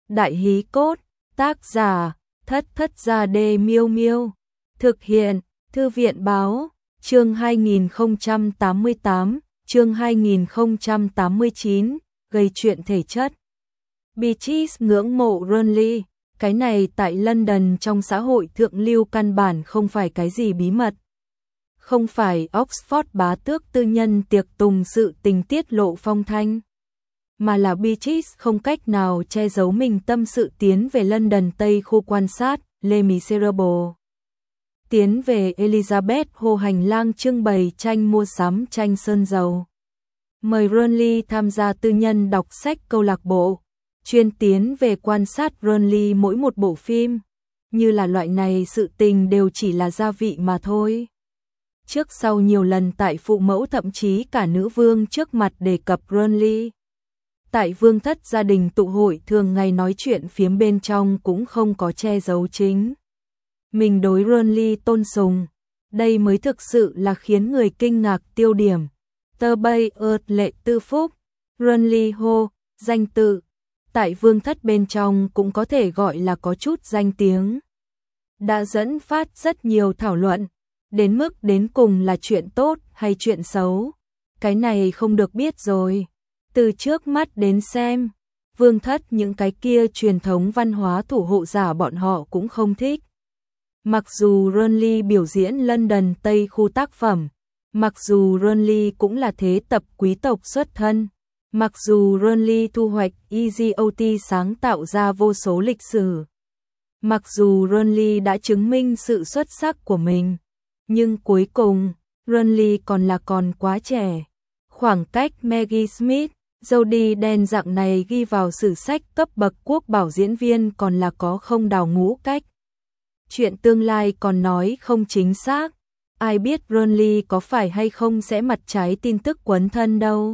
Đại hí cốt, tác giả, Thất Thất Gia Đê Miêu Miêu. Thực hiện, Thư viện báo, chương 2088, chương 2089, gây chuyện thể chất. Bee Gees ngưỡng mộ Ronnie, cái này tại London trong xã hội thượng lưu căn bản không phải cái gì bí mật. Không phải Oxford bá tước tư nhân tiệc tùng sự tình tiết lộ phong thanh, mà là Bee Gees không cách nào che giấu mình tâm sự tiến về London Tây khu quan sát, Les Miserables. Tiến về Elizabeth Hồ hành lang trưng bày tranh mua sắm tranh sơn dầu. Mời Ronnie tham gia tư nhân đọc sách câu lạc bộ, chuyên tiến về quan sát Ronnie mỗi một bộ phim, như là loại này sự tình đều chỉ là gia vị mà thôi. Trước sau nhiều lần tại phụ mẫu thậm chí cả nữ vương trước mặt đề cập Ronnie. Tại vương thất gia đình tụ hội thường ngày nói chuyện phiếm bên trong cũng không có che giấu chính mình đối Ronnie tôn sùng, đây mới thực sự là khiến người kinh ngạc tiêu điểm. Tờ Bay Lệ Tư Phúc, Ronnie Ho, danh tự, tại vương thất bên trong cũng có thể gọi là có chút danh tiếng. Đã dẫn phát rất nhiều thảo luận, đến mức đến cùng là chuyện tốt hay chuyện xấu, cái này không được biết rồi. Từ trước mắt đến xem, vương thất những cái kia truyền thống văn hóa thủ hộ giả bọn họ cũng không thích. Mặc dù Ronnie biểu diễn London Tây khu tác phẩm, mặc dù Ronnie cũng là thế tập quý tộc xuất thân, mặc dù Ronnie thu hoạch EGOT sáng tạo ra vô số lịch sử, mặc dù Ronnie đã chứng minh sự xuất sắc của mình, nhưng cuối cùng, Ronnie còn quá trẻ. Khoảng cách Maggie Smith, Jodie Dench dạng này ghi vào sử sách cấp bậc quốc bảo diễn viên còn là có không đào ngũ cách. Chuyện tương lai còn nói không chính xác, ai biết Ronnie có phải hay không sẽ mặt trái tin tức quấn thân đâu.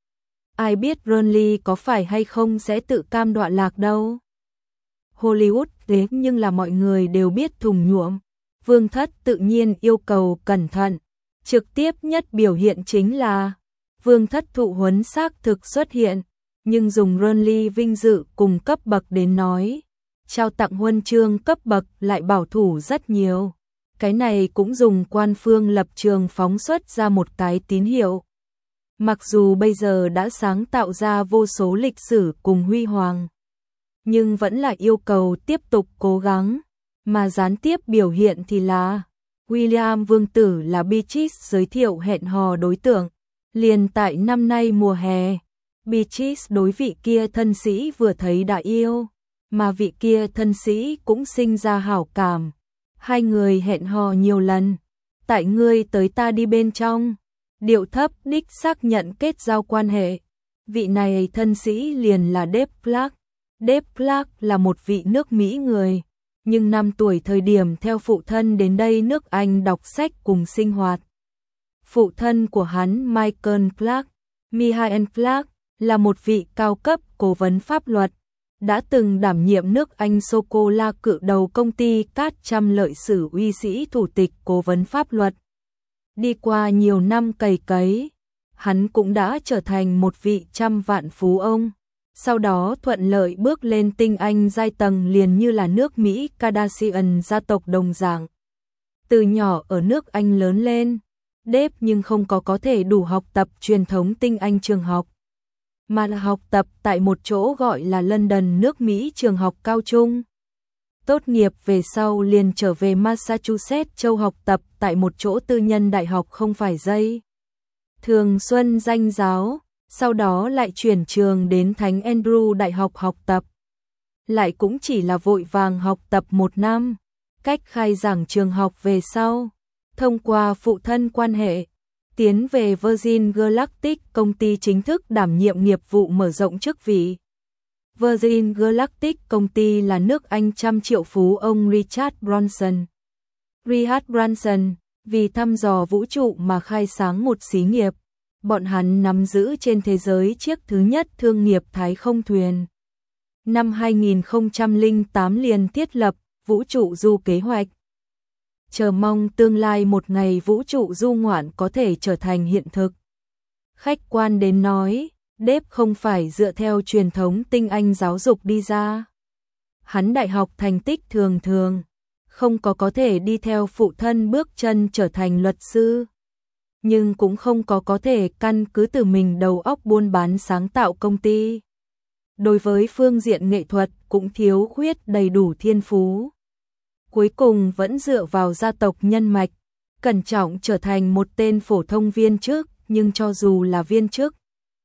Ai biết Ronnie có phải hay không sẽ tự cam đoạn lạc đâu. Hollywood thế nhưng là mọi người đều biết thùng nhuộm, vương thất tự nhiên yêu cầu cẩn thận, trực tiếp nhất biểu hiện chính là vương thất thụ huấn xác thực xuất hiện, nhưng dùng Ronnie vinh dự cùng cấp bậc đến nói, trao tặng huân chương cấp bậc lại bảo thủ rất nhiều. Cái này cũng dùng quan phương lập trường phóng xuất ra một cái tín hiệu. Mặc dù bây giờ đã sáng tạo ra vô số lịch sử cùng huy hoàng, nhưng vẫn là yêu cầu tiếp tục cố gắng, mà gián tiếp biểu hiện thì là William Vương tử là Bee Gees giới thiệu hẹn hò đối tượng. Liền tại năm nay mùa hè, Bee Gees đối vị kia thân sĩ vừa thấy đã yêu, mà vị kia thân sĩ cũng sinh ra hảo cảm. Hai người hẹn hò nhiều lần, tại ngươi tới ta đi bên trong, điệu thấp đích xác nhận kết giao quan hệ. Vị này thân sĩ liền là Dave Clark. Dave Clark là một vị nước Mỹ người, nhưng 5 tuổi thời điểm theo phụ thân đến đây nước Anh đọc sách cùng sinh hoạt. Phụ thân của hắn Michael Clark, là một vị cao cấp cố vấn pháp luật, đã từng đảm nhiệm nước Anh sô-cô-la cự đầu công ty Cát Trăm Lợi Sử uy sĩ thủ tịch cố vấn pháp luật. Đi qua nhiều năm cày cấy, hắn cũng đã trở thành một vị trăm vạn phú ông, sau đó thuận lợi bước lên tinh anh giai tầng liền như là nước Mỹ Kardashian gia tộc đồng dạng. Từ nhỏ ở nước Anh lớn lên, Dave nhưng không có thể đủ học tập truyền thống tinh anh trường học, mà là học tập tại một chỗ gọi là London nước Mỹ trường học cao trung. Tốt nghiệp về sau liền trở về Massachusetts châu học tập tại một chỗ tư nhân đại học không phải dây thường xuân danh giáo, sau đó lại chuyển trường đến Thánh Andrew Đại học học tập. Lại cũng chỉ là vội vàng học tập 1 năm, cách khai giảng trường học về sau, thông qua phụ thân quan hệ, tiến về Virgin Galactic công ty chính thức đảm nhiệm nghiệp vụ mở rộng chức vị. Virgin Galactic công ty là nước Anh trăm triệu phú ông Richard Branson. Richard Branson vì thăm dò vũ trụ mà khai sáng một xí nghiệp, bọn hắn nắm giữ trên thế giới chiếc thứ nhất thương nghiệp thái không thuyền. Năm 2008 liền thiết lập vũ trụ du kế hoạch, chờ mong tương lai một ngày vũ trụ du ngoạn có thể trở thành hiện thực. Khách quan đến nói, Dave không phải dựa theo truyền thống tinh anh giáo dục đi ra, Hắn đại học thành tích thường thường, không có thể đi theo phụ thân bước chân trở thành luật sư, nhưng cũng không có thể căn cứ từ mình đầu óc buôn bán sáng tạo công ty. Đối với phương diện nghệ thuật cũng thiếu khuyết đầy đủ thiên phú. Cuối cùng vẫn dựa vào gia tộc nhân mạch, cẩn trọng trở thành một tên phổ thông viên chức, nhưng cho dù là viên chức,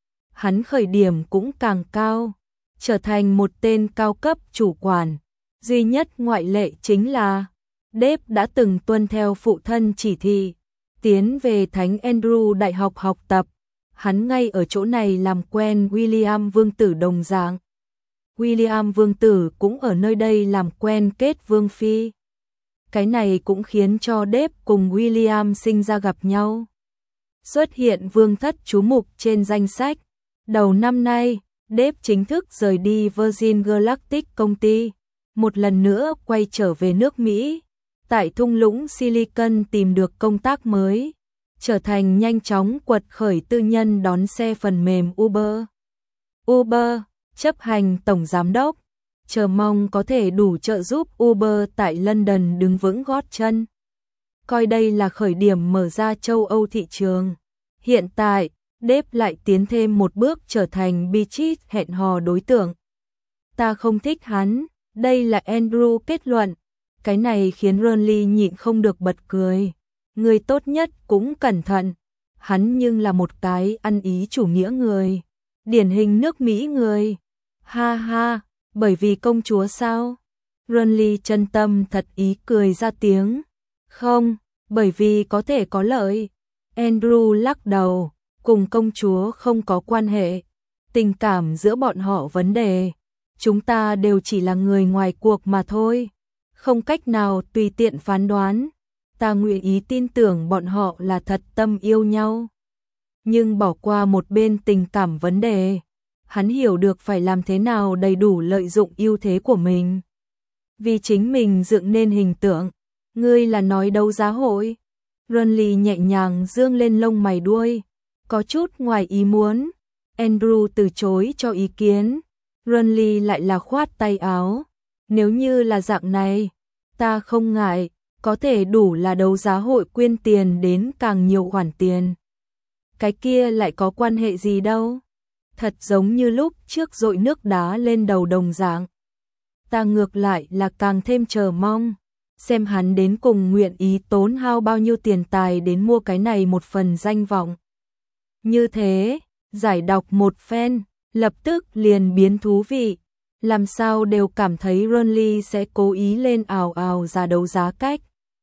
hắn khởi điểm cũng càng cao, trở thành một tên cao cấp chủ quản. Duy nhất ngoại lệ chính là Dave đã từng tuân theo phụ thân chỉ thị, tiến về Thánh Andrew Đại học học tập. Hắn ngay ở chỗ này làm quen William Vương tử đồng dạng. William Vương tử cũng ở nơi đây làm quen kết Vương phi. Cái này cũng khiến cho Dave cùng William sinh ra gặp nhau. Xuất hiện vương thất chú mục trên danh sách. Đầu năm nay, Dave chính thức rời đi Virgin Galactic công ty, một lần nữa quay trở về nước Mỹ, tại thung lũng Silicon tìm được công tác mới, trở thành nhanh chóng quật khởi tư nhân đón xe phần mềm Uber. Uber, chấp hành tổng giám đốc, chờ mong có thể đủ trợ giúp Uber tại London đứng vững gót chân. Coi đây là khởi điểm mở ra châu Âu thị trường. Hiện tại, Dave lại tiến thêm một bước trở thành Beatrice hẹn hò đối tượng. Ta không thích hắn, đây là Andrew kết luận. Cái này khiến Ronly nhịn không được bật cười. Người tốt nhất cũng cẩn thận. Hắn nhưng là một cái ăn ý chủ nghĩa người. Điển hình nước Mỹ người. Ha ha, bởi vì công chúa sao? Ronly chân tâm thật ý cười ra tiếng. Không, bởi vì có thể có lợi. Andrew lắc đầu, cùng công chúa không có quan hệ. Tình cảm giữa bọn họ vấn đề. Chúng ta đều chỉ là người ngoài cuộc mà thôi. Không cách nào tùy tiện phán đoán. Ta nguyện ý tin tưởng bọn họ là thật tâm yêu nhau. Nhưng bỏ qua một bên tình cảm vấn đề, hắn hiểu được phải làm thế nào đầy đủ lợi dụng ưu thế của mình. Vì chính mình dựng nên hình tượng. Ngươi là nói đấu giá hội. Ronly nhẹ nhàng dương lên lông mày đuôi, có chút ngoài ý muốn. Andrew từ chối cho ý kiến. Ronly lại là khoát tay áo. Nếu như là dạng này, ta không ngại, có thể đủ là đấu giá hội quyên tiền đến càng nhiều khoản tiền. Cái kia lại có quan hệ gì đâu. Thật giống như lúc trước dội nước đá lên đầu đồng dạng. Ta ngược lại là càng thêm chờ mong, xem hắn đến cùng nguyện ý tốn hao bao nhiêu tiền tài đến mua cái này một phần danh vọng. Như thế, giải đọc một phen, lập tức liền biến thú vị. Làm sao đều cảm thấy Ronly sẽ cố ý lên ào ào ra đấu giá cách.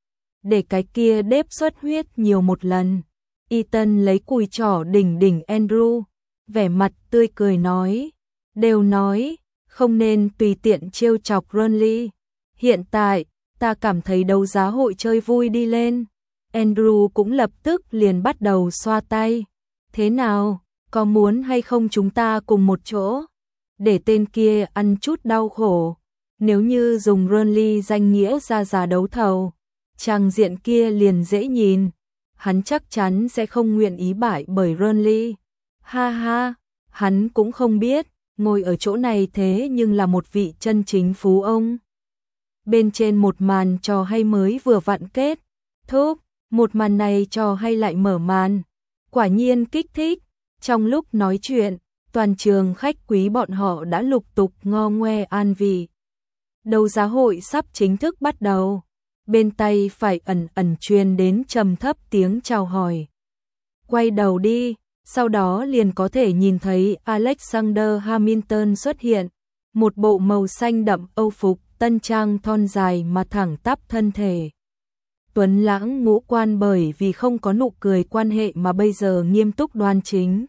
Để cái kia đếp xuất huyết nhiều một lần. Ethan lấy cùi trỏ đỉnh Andrew, vẻ mặt tươi cười nói. Đều nói, không nên tùy tiện trêu chọc Ronly. Hiện tại, ta cảm thấy đấu giá hội chơi vui đi lên. Andrew cũng lập tức liền bắt đầu xoa tay. Thế nào, có muốn hay không chúng ta cùng một chỗ? Để tên kia ăn chút đau khổ. Nếu như dùng Ronly danh nghĩa ra giá đấu thầu, trang diện kia liền dễ nhìn. Hắn chắc chắn sẽ không nguyện ý bại bởi Ronly. Ha ha, hắn cũng không biết, ngồi ở chỗ này thế nhưng là một vị chân chính phú ông. Bên trên một màn trò hay mới vừa vặn kết thúc, một màn này trò hay lại mở màn. Quả nhiên kích thích. Trong lúc nói chuyện, toàn trường khách quý bọn họ đã lục tục ngo ngoe an vị. Đấu giá hội sắp chính thức bắt đầu. Bên tay phải ẩn truyền đến trầm thấp tiếng chào hỏi. Quay đầu đi, sau đó liền có thể nhìn thấy Alexander Hamilton xuất hiện. Một bộ màu xanh đậm âu phục, tân trang thon dài mà thẳng tắp thân thể. Tuấn lãng ngũ quan bởi vì không có nụ cười quan hệ mà bây giờ nghiêm túc đoan chính.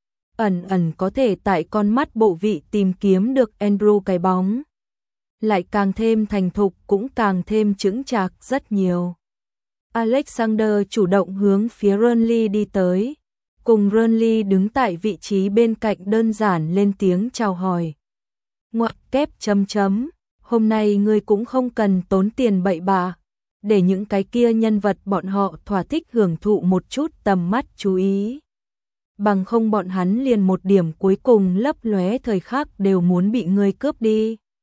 Ẩn có thể tại con mắt bộ vị tìm kiếm được Andrew cái bóng. Lại càng thêm thành thục cũng càng thêm chững chạc rất nhiều. Alexander chủ động hướng phía Ronly đi tới. Cùng Ronly đứng tại vị trí bên cạnh đơn giản lên tiếng chào hỏi. Ngoặc kép chấm chấm. Hôm nay ngươi cũng không cần tốn tiền bậy bạ. Để những cái kia nhân vật bọn họ thỏa thích hưởng thụ một chút tầm mắt chú ý. Bằng không bọn hắn liền một điểm cuối cùng lấp lóe thời khắc đều muốn bị ngươi cướp đi.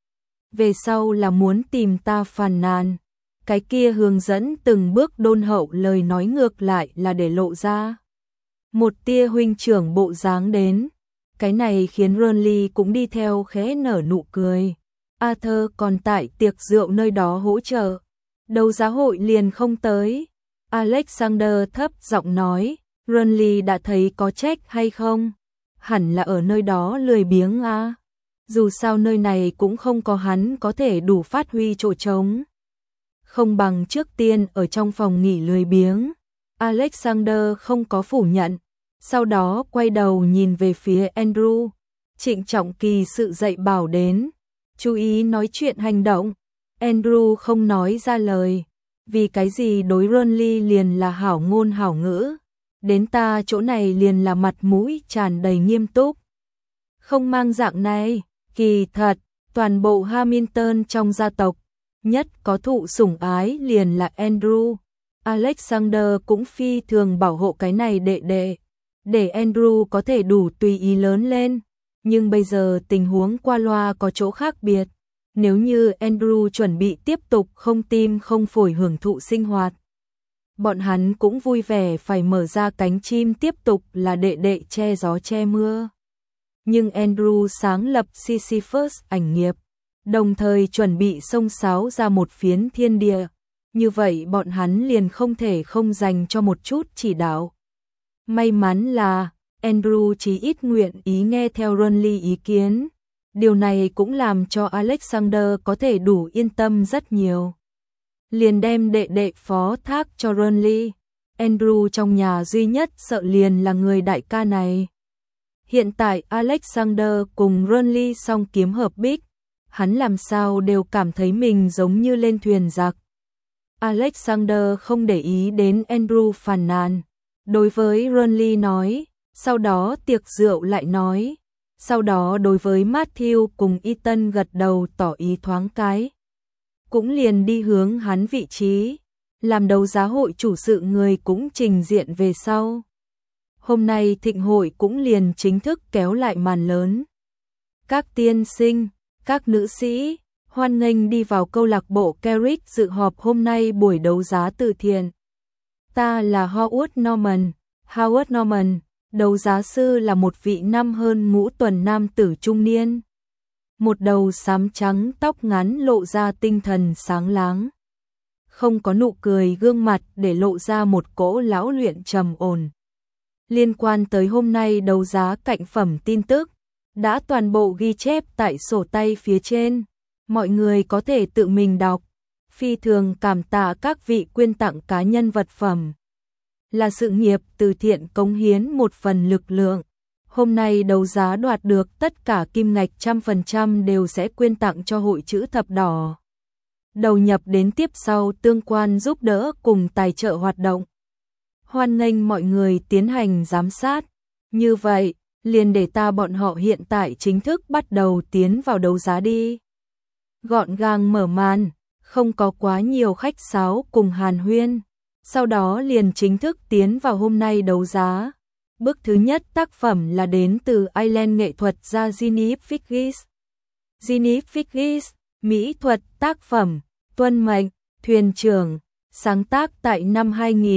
về sau là muốn tìm ta phàn nàn. Cái kia hướng dẫn từng bước đôn hậu lời nói ngược lại là để lộ ra một tia huynh trưởng bộ dáng đến. Cái này khiến Ronly cũng đi theo khẽ nở nụ cười. Arthur còn tại tiệc rượu nơi đó hỗ trợ, đấu giá hội liền không tới. Alexander thấp giọng nói, Ronly đã thấy có trách hay không? Hẳn là ở nơi đó lười biếng à? Dù sao nơi này cũng không có hắn có thể đủ phát huy chỗ trống. Không bằng trước tiên ở trong phòng nghỉ lười biếng. Alexander không có phủ nhận, sau đó quay đầu nhìn về phía Andrew, trịnh trọng kỳ sự dạy bảo đến, chú ý nói chuyện hành động. Andrew không nói ra lời, vì cái gì đối Ronly liền là hảo ngôn hảo ngữ, đến ta chỗ này liền là mặt mũi tràn đầy nghiêm túc. Không mang dạng này, kỳ thật, toàn bộ Hamilton trong gia tộc, nhất có thụ sủng ái liền là Andrew. Alexander cũng phi thường bảo hộ cái này đệ đệ, để Andrew có thể đủ tùy ý lớn lên. Nhưng bây giờ tình huống qua loa có chỗ khác biệt. Nếu như Andrew chuẩn bị tiếp tục không tim không phổi hưởng thụ sinh hoạt, bọn hắn cũng vui vẻ phải mở ra cánh chim tiếp tục là đệ đệ che gió che mưa. Nhưng Andrew sáng lập Sisyphus ảnh nghiệp, đồng thời chuẩn bị xông xáo ra một phiến thiên địa. Như vậy bọn hắn liền không thể không dành cho một chút chỉ đạo. May mắn là Andrew chỉ ít nguyện ý nghe theo Ronly ý kiến. Điều này cũng làm cho Alexander có thể đủ yên tâm rất nhiều. Liền đem đệ đệ phó thác cho Ronly. Andrew trong nhà duy nhất sợ liền là người đại ca này. Hiện tại Alexander cùng Ronly song kiếm hợp bích, hắn làm sao đều cảm thấy mình giống như lên thuyền giặc. Alexander không để ý đến Andrew phàn nàn. Đối với Ronly nói, sau đó tiệc rượu lại nói, sau đó đối với Matthew cùng Ethan gật đầu tỏ ý thoáng cái. Cũng liền đi hướng hắn vị trí, làm đấu giá hội chủ sự người cũng trình diện về sau. Hôm nay thịnh hội cũng liền chính thức kéo lại màn lớn. Các tiên sinh, các nữ sĩ, hoan nghênh đi vào câu lạc bộ Carrick dự họp hôm nay buổi đấu giá từ thiện. Ta là Howard Norman. Howard Norman, đấu giá sư là một vị năm hơn ngũ tuần nam tử trung niên. Một đầu xám trắng tóc ngắn lộ ra tinh thần sáng láng. Không có nụ cười gương mặt để lộ ra một cỗ lão luyện trầm ổn. Liên quan tới hôm nay đấu giá cạnh phẩm tin tức, đã toàn bộ ghi chép tại sổ tay phía trên. Mọi người có thể tự mình đọc. Phi thường cảm tạ các vị quyên tặng cá nhân vật phẩm. Là sự nghiệp từ thiện cống hiến một phần lực lượng. Hôm nay đấu giá đoạt được tất cả kim ngạch 100% đều sẽ quyên tặng cho Hội Chữ Thập Đỏ. Đầu nhập đến tiếp sau tương quan giúp đỡ cùng tài trợ hoạt động. Hoan nghênh mọi người tiến hành giám sát. Như vậy, liền để ta bọn họ hiện tại chính thức bắt đầu tiến vào đấu giá đi. Gọn gàng mở màn, không có quá nhiều khách sáo cùng hàn huyên. Sau đó liền chính thức tiến vào hôm nay đấu giá. Bước thứ nhất tác phẩm là đến từ Ireland nghệ thuật gia Ginny Figgis. Ginny Figgis, mỹ thuật tác phẩm, tuân mệnh, thuyền trưởng, sáng tác tại năm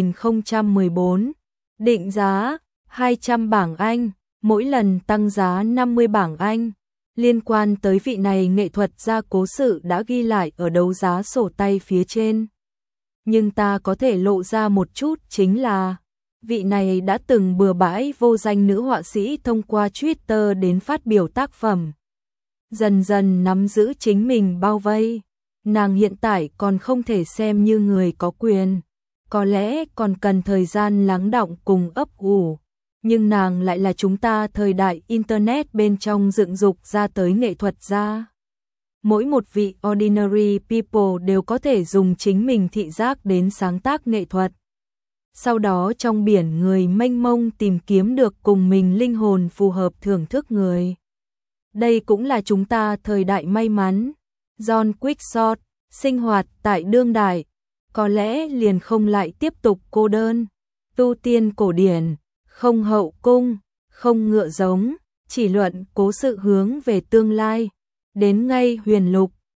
2014. Định giá 200 bảng Anh, mỗi lần tăng giá 50 bảng Anh. Liên quan tới vị này nghệ thuật gia cố sự đã ghi lại ở đấu giá sổ tay phía trên. Nhưng ta có thể lộ ra một chút chính là vị này đã từng bừa bãi vô danh nữ họa sĩ thông qua Twitter đến phát biểu tác phẩm. Dần dần nắm giữ chính mình bao vây. Nàng hiện tại còn không thể xem như người có quyền. Có lẽ còn cần thời gian lắng đọng cùng ấp ủ. Nhưng nàng lại là chúng ta thời đại Internet bên trong dựng dục ra tới nghệ thuật gia. Mỗi một vị ordinary people đều có thể dùng chính mình thị giác đến sáng tác nghệ thuật. Sau đó trong biển người mênh mông tìm kiếm được cùng mình linh hồn phù hợp thưởng thức người. Đây cũng là chúng ta thời đại may mắn. John Quixote, sinh hoạt tại đương đại, có lẽ liền không lại tiếp tục cô đơn. Tu tiên cổ điển, không hậu cung, không ngựa giống, chỉ luận cố sự hướng về tương lai. Đến ngay huyền lục,